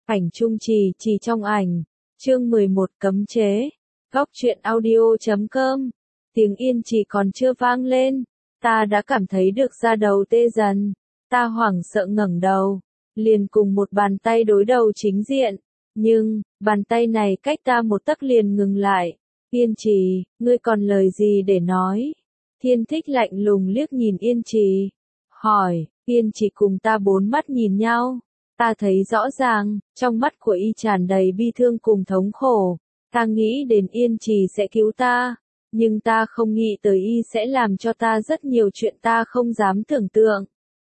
Ảnh chung chỉ trong ảnh. Chương 11 cấm chế. Góc truyện audio.com. Tiếng Yên Trì còn chưa vang lên, ta đã cảm thấy được da đầu tê dần. Ta hoảng sợ ngẩng đầu, liền cùng một bàn tay đối đầu chính diện. Nhưng, bàn tay này cách ta một tấc liền ngừng lại. Yên Trì, ngươi còn lời gì để nói? Thiên Thích lạnh lùng liếc nhìn Yên Trì. Hỏi, Yên Trì cùng ta bốn mắt nhìn nhau. Ta thấy rõ ràng, trong mắt của y tràn đầy bi thương cùng thống khổ. Ta nghĩ đến Yên Trì sẽ cứu ta, nhưng ta không nghĩ tới y sẽ làm cho ta rất nhiều chuyện ta không dám tưởng tượng.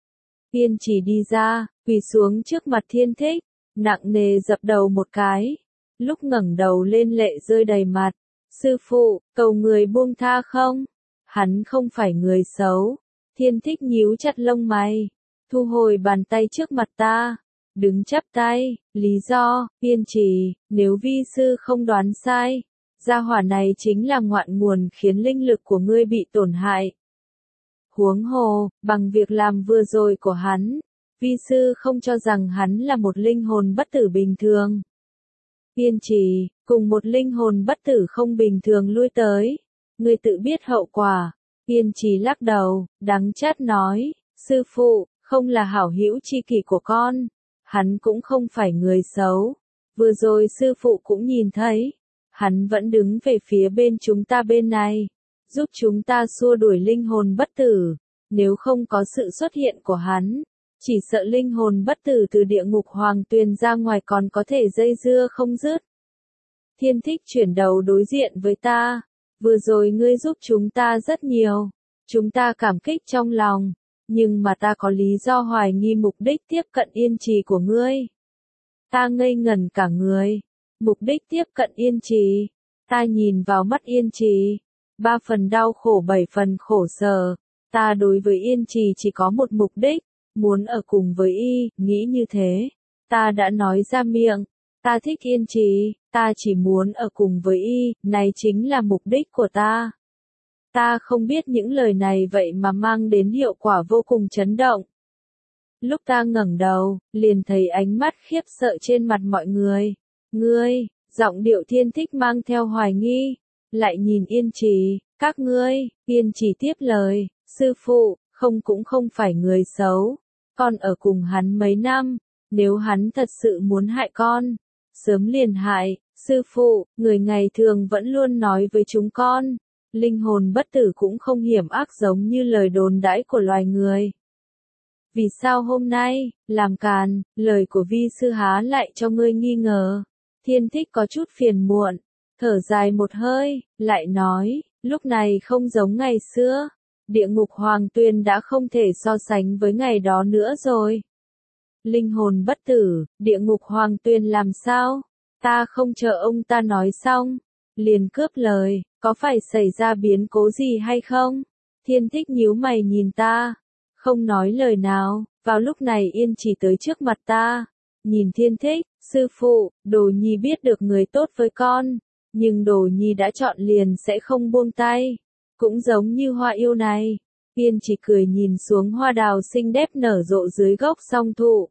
Yên Trì đi ra, quỳ xuống trước mặt Thiên Thích, nặng nề dập đầu một cái. Lúc ngẩng đầu lên lệ rơi đầy mặt. Sư phụ, cầu người buông tha không? Hắn không phải người xấu. Thiên Thích nhíu chặt lông mày, thu hồi bàn tay trước mặt ta, đứng chắp tay. Lý do, Yên Trì, nếu vi sư không đoán sai, gia hỏa này chính là ngọn nguồn khiến linh lực của ngươi bị tổn hại. Huống hồ, bằng việc làm vừa rồi của hắn, vi sư không cho rằng hắn là một linh hồn bất tử bình thường. Yên Trì, cùng một linh hồn bất tử không bình thường lui tới, ngươi tự biết hậu quả. Yên Trì lắc đầu, đắng chát nói, sư phụ, không là hảo hữu tri kỷ của con, hắn cũng không phải người xấu. Vừa rồi sư phụ cũng nhìn thấy, hắn vẫn đứng về phía bên chúng ta bên này, giúp chúng ta xua đuổi linh hồn bất tử. Nếu không có sự xuất hiện của hắn, chỉ sợ linh hồn bất tử từ địa ngục hoàng tuyền ra ngoài còn có thể dây dưa không dứt. Thiên Thích chuyển đầu đối diện với ta. Vừa rồi ngươi giúp chúng ta rất nhiều, chúng ta cảm kích trong lòng, nhưng mà ta có lý do hoài nghi mục đích tiếp cận Yên Trì của ngươi. Ta ngây ngẩn cả người. Mục đích tiếp cận Yên Trì? Ta nhìn vào mắt Yên Trì, 3 phần đau khổ 7 phần khổ sở. Ta đối với Yên Trì chỉ có một mục đích, muốn ở cùng với y. Nghĩ như thế, ta đã nói ra miệng. Ta thích Yên Trì, ta chỉ muốn ở cùng với y, này chính là mục đích của ta. Ta không biết những lời này vậy mà mang đến hiệu quả vô cùng chấn động. Lúc ta ngẩng đầu, liền thấy ánh mắt khiếp sợ trên mặt mọi người. Ngươi, giọng điệu Thiên Thích mang theo hoài nghi, lại nhìn Yên Trì, các ngươi. Yên Trì tiếp lời, sư phụ, cũng không phải người xấu, con ở cùng hắn mấy năm, nếu hắn thật sự muốn hại con, sớm liền hại. Sư phụ, người ngày thường vẫn luôn nói với chúng con, linh hồn bất tử cũng không hiểm ác giống như lời đồn đãi của loài người. Vì sao hôm nay, làm càn, lời của vi sư há lại cho ngươi nghi ngờ? Thiên Thích có chút phiền muộn, thở dài một hơi, lại nói, lúc này không giống ngày xưa, địa ngục hoàng tuyền đã không thể so sánh với ngày đó nữa rồi. Linh hồn bất tử, địa ngục hoàng tuyền làm sao? Ta không chờ ông ta nói xong, liền cướp lời, có phải xảy ra biến cố gì hay không? Thiên Thích nhíu mày nhìn ta, không nói lời nào. Vào lúc này Yên Trì tới trước mặt ta, nhìn Thiên Thích, sư phụ, Đồ Nhi biết được người tốt với con, nhưng Đồ Nhi đã chọn liền sẽ không buông tay, cũng giống như hoa yêu này. Yên Trì cười nhìn xuống hoa đào xinh đẹp nở rộ dưới gốc song thụ.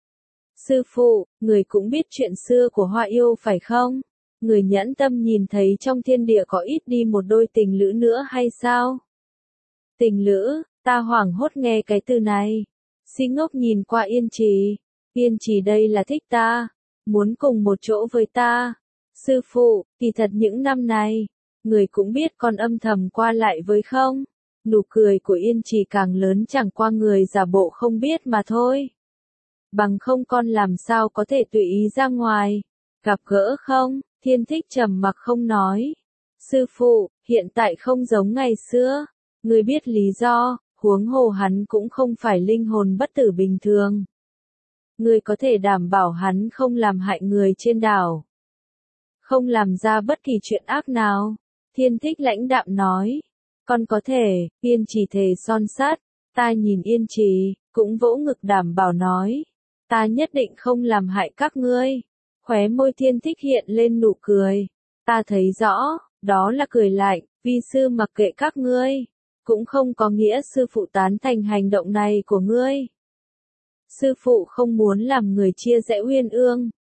Sư phụ, người cũng biết chuyện xưa của hoa yêu phải không? Người nhẫn tâm nhìn thấy trong thiên địa có ít đi một đôi tình lữ nữa hay sao? Tình lữ, ta hoảng hốt nghe cái từ này. Si ngốc nhìn qua Yên Trì. Yên Trì đây là thích ta, muốn cùng một chỗ với ta. Sư phụ, kỳ thật những năm này, người cũng biết con âm thầm qua lại với không? Nụ cười của Yên Trì càng lớn, chẳng qua người giả bộ không biết mà thôi. Bằng không con làm sao có thể tùy ý ra ngoài, gặp gỡ không? Thiên Thích trầm mặc không nói. Sư phụ, hiện tại không giống ngày xưa. Người biết lý do, huống hồ hắn cũng không phải linh hồn bất tử bình thường. Người có thể đảm bảo hắn không làm hại người trên đảo, không làm ra bất kỳ chuyện ác nào? Thiên Thích lãnh đạm nói. Con có thể. Yên Trì thề son sắt. Ta nhìn Yên Trì, cũng vỗ ngực đảm bảo nói, ta nhất định không làm hại các ngươi. Khóe môi Thiên Thích hiện lên nụ cười. Ta thấy rõ, đó là cười lạnh. Vi sư mặc kệ các ngươi, cũng không có nghĩa sư phụ tán thành hành động này của ngươi. Sư phụ không muốn làm người chia rẽ Uyên Ương,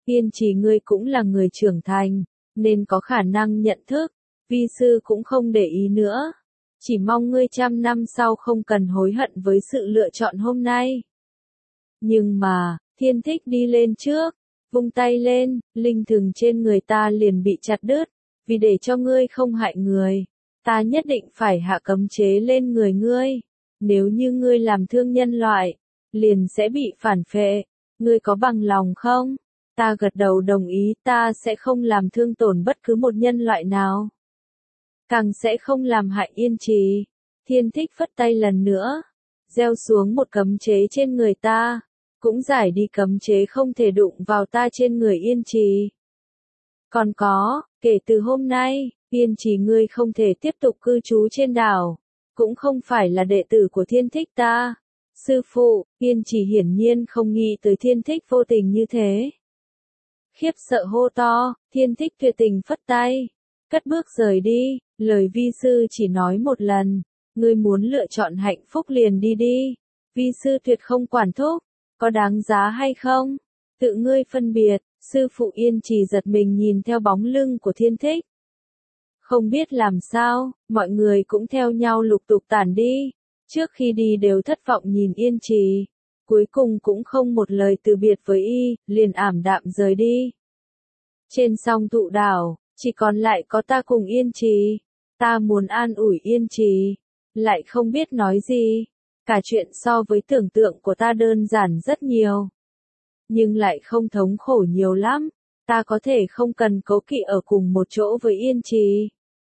Yên Trì ngươi cũng là người trưởng thành, nên có khả năng nhận thức, vi sư cũng không để ý nữa. Chỉ mong ngươi 100 năm sau không cần hối hận với sự lựa chọn hôm nay. Nhưng mà, Thiên Thích đi lên trước, vung tay lên, linh thừng trên người ta liền bị chặt đứt, vì để cho ngươi không hại người, ta nhất định phải hạ cấm chế lên người ngươi. Nếu như ngươi làm thương nhân loại, liền sẽ bị phản phệ, ngươi có bằng lòng không? Ta gật đầu đồng ý, ta sẽ không làm thương tổn bất cứ một nhân loại nào. Càng sẽ không làm hại Yên Trì. Thiên Thích phất tay lần nữa, gieo xuống một cấm chế trên người ta, cũng giải đi cấm chế không thể đụng vào ta trên người Yên Trì. Còn có, kể từ hôm nay, Yên Trì ngươi không thể tiếp tục cư trú trên đảo, cũng không phải là đệ tử của Thiên Thích ta. Sư phụ, Yên Trì hiển nhiên không nghĩ tới Thiên Thích vô tình như thế. Khiếp sợ hô to, Thiên Thích tuyệt tình phất tay, cất bước rời đi, lời vi sư chỉ nói một lần, ngươi muốn lựa chọn hạnh phúc liền đi đi, vi sư tuyệt không quản thúc, có đáng giá hay không, tự ngươi phân biệt. Sư phụ Yên Trì giật mình nhìn theo bóng lưng của Thiên Thích. Không biết làm sao, mọi người cũng theo nhau lục tục tản đi, trước khi đi đều thất vọng nhìn Yên Trì, cuối cùng cũng không một lời từ biệt với y, liền ảm đạm rời đi. Trên song Thụ đảo, chỉ còn lại có ta cùng Yên Trì, ta muốn an ủi Yên Trì, lại không biết nói gì, cả chuyện so với tưởng tượng của ta đơn giản rất nhiều. Nhưng lại không thống khổ nhiều lắm, ta có thể không cần cố kỵ ở cùng một chỗ với Yên Trì.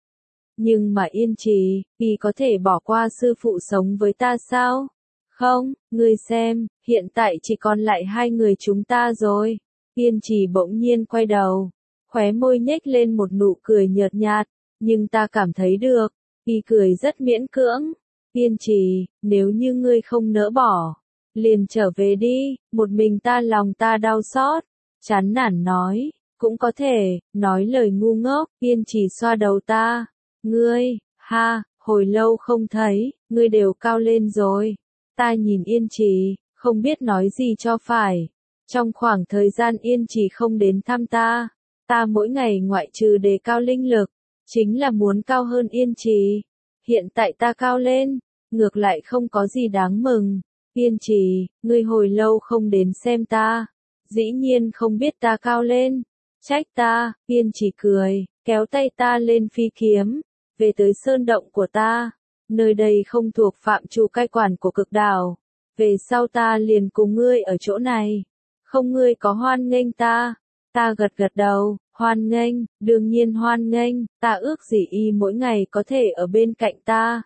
Nhưng mà Yên Trì, y có thể bỏ qua sư phụ sống với ta sao? Không, ngươi xem, hiện tại chỉ còn lại hai người chúng ta rồi. Yên Trì bỗng nhiên quay đầu, khóe môi nhếch lên một nụ cười nhợt nhạt, nhưng ta cảm thấy được, y cười rất miễn cưỡng. Yên Trì, nếu như ngươi không nỡ bỏ, liền trở về đi, một mình ta lòng ta đau xót. Chán nản nói, cũng có thể, nói lời ngu ngốc. Yên Trì xoa đầu ta, ngươi, ha, hồi lâu không thấy, ngươi đều cao lên rồi. Ta nhìn Yên Trì, không biết nói gì cho phải. Trong khoảng thời gian Yên Trì không đến thăm ta, ta mỗi ngày ngoại trừ đề cao linh lực, chính là muốn cao hơn Yên Trì. Hiện tại ta cao lên, ngược lại không có gì đáng mừng. Yên Trì, ngươi hồi lâu không đến xem ta, dĩ nhiên không biết ta cao lên, trách ta. Yên Trì cười, kéo tay ta lên phi kiếm, về tới sơn động của ta, nơi đây không thuộc phạm trù cai quản của cực đảo, về sau ta liền cùng ngươi ở chỗ này, không ngươi có hoan nghênh ta. Ta gật gật đầu, hoan nghênh, đương nhiên hoan nghênh, ta ước gì y mỗi ngày có thể ở bên cạnh ta.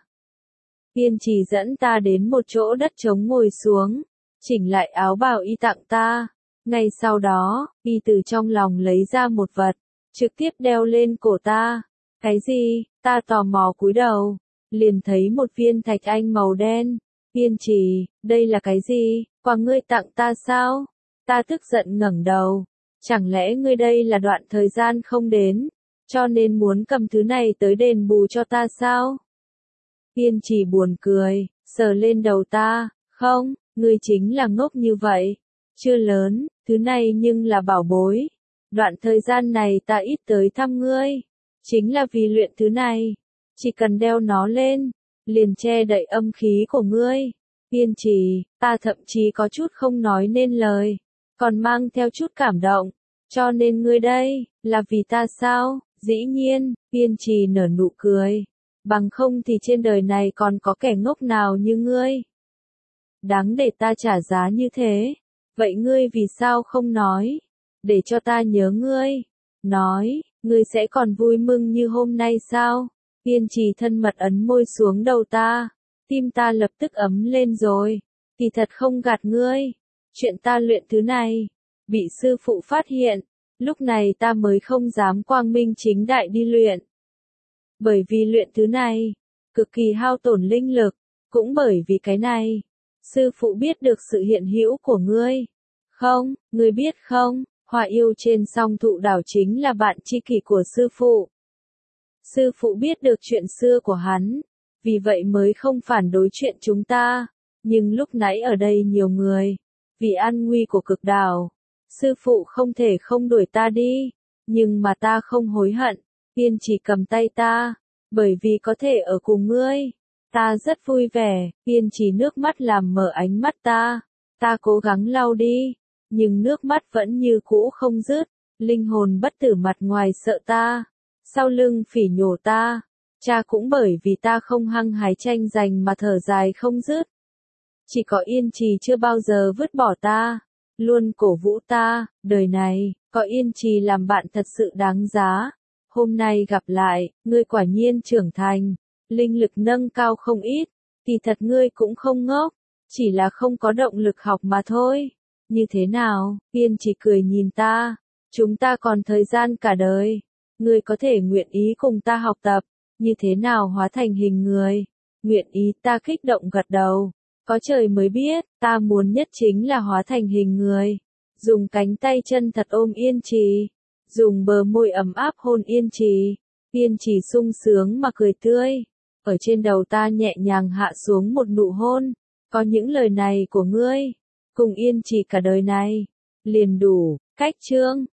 Yên Trì dẫn ta đến một chỗ đất trống ngồi xuống, chỉnh lại áo bào y tặng ta. Ngay sau đó, y từ trong lòng lấy ra một vật, trực tiếp đeo lên cổ ta. Cái gì? Ta tò mò cúi đầu, liền thấy một viên thạch anh màu đen. Yên Trì, đây là cái gì? Quà ngươi tặng ta sao? Ta tức giận ngẩng đầu. Chẳng lẽ ngươi đây là đoạn thời gian không đến, cho nên muốn cầm thứ này tới đền bù cho ta sao? Yên Trì buồn cười, sờ lên đầu ta, không, ngươi chính là ngốc như vậy. Chưa lớn, thứ này nhưng là bảo bối. Đoạn thời gian này ta ít tới thăm ngươi, chính là vì luyện thứ này. Chỉ cần đeo nó lên, liền che đậy âm khí của ngươi. Yên Trì, ta thậm chí có chút không nói nên lời, còn mang theo chút cảm động. Cho nên ngươi đây, là vì ta sao? Dĩ nhiên, Yên Trì nở nụ cười. Bằng không thì trên đời này còn có kẻ ngốc nào như ngươi. Đáng để ta trả giá như thế. Vậy ngươi vì sao không nói? Để cho ta nhớ ngươi. Nói, ngươi sẽ còn vui mừng như hôm nay sao? Yên Trì thân mật ấn môi xuống đầu ta. Tim ta lập tức ấm lên rồi. Thì thật không gạt ngươi. Chuyện ta luyện thứ này, bị sư phụ phát hiện. Lúc này ta mới không dám quang minh chính đại đi luyện. Bởi vì luyện thứ này, cực kỳ hao tổn linh lực, cũng bởi vì cái này, sư phụ biết được sự hiện hữu của ngươi. Không, ngươi biết không, Hoa Yêu trên song Thụ đảo chính là bạn tri kỷ của sư phụ. Sư phụ biết được chuyện xưa của hắn, vì vậy mới không phản đối chuyện chúng ta, nhưng lúc nãy ở đây nhiều người, vì an nguy của cực đảo, sư phụ không thể không đuổi ta đi, nhưng mà ta không hối hận. Yên Chỉ cầm tay ta, bởi vì có thể ở cùng ngươi, ta rất vui vẻ. Yên Chỉ nước mắt làm mở ánh mắt ta cố gắng lau đi, nhưng nước mắt vẫn như cũ không dứt. Linh hồn bất tử mặt ngoài sợ ta, sau lưng phỉ nhổ ta, cha cũng bởi vì ta không hăng hái tranh giành mà thở dài không dứt. Chỉ có Yên Trì chưa bao giờ vứt bỏ ta, luôn cổ vũ ta, đời này, có Yên Trì làm bạn thật sự đáng giá. Hôm nay gặp lại, ngươi quả nhiên trưởng thành, linh lực nâng cao không ít, kỳ thật ngươi cũng không ngốc, chỉ là không có động lực học mà thôi. Như thế nào? Yên Trì cười nhìn ta, chúng ta còn thời gian cả đời, ngươi có thể nguyện ý cùng ta học tập, như thế nào hóa thành hình người? Nguyện ý, ta kích động gật đầu. Có trời mới biết, ta muốn nhất chính là hóa thành hình người. Dùng cánh tay chân thật ôm Yên Trì, dùng bờ môi ấm áp hôn Yên Trì. Yên Trì sung sướng mà cười tươi. Ở trên đầu ta nhẹ nhàng hạ xuống một nụ hôn. Có những lời này của ngươi, cùng Yên Trì cả đời này, liền đủ. Cách chương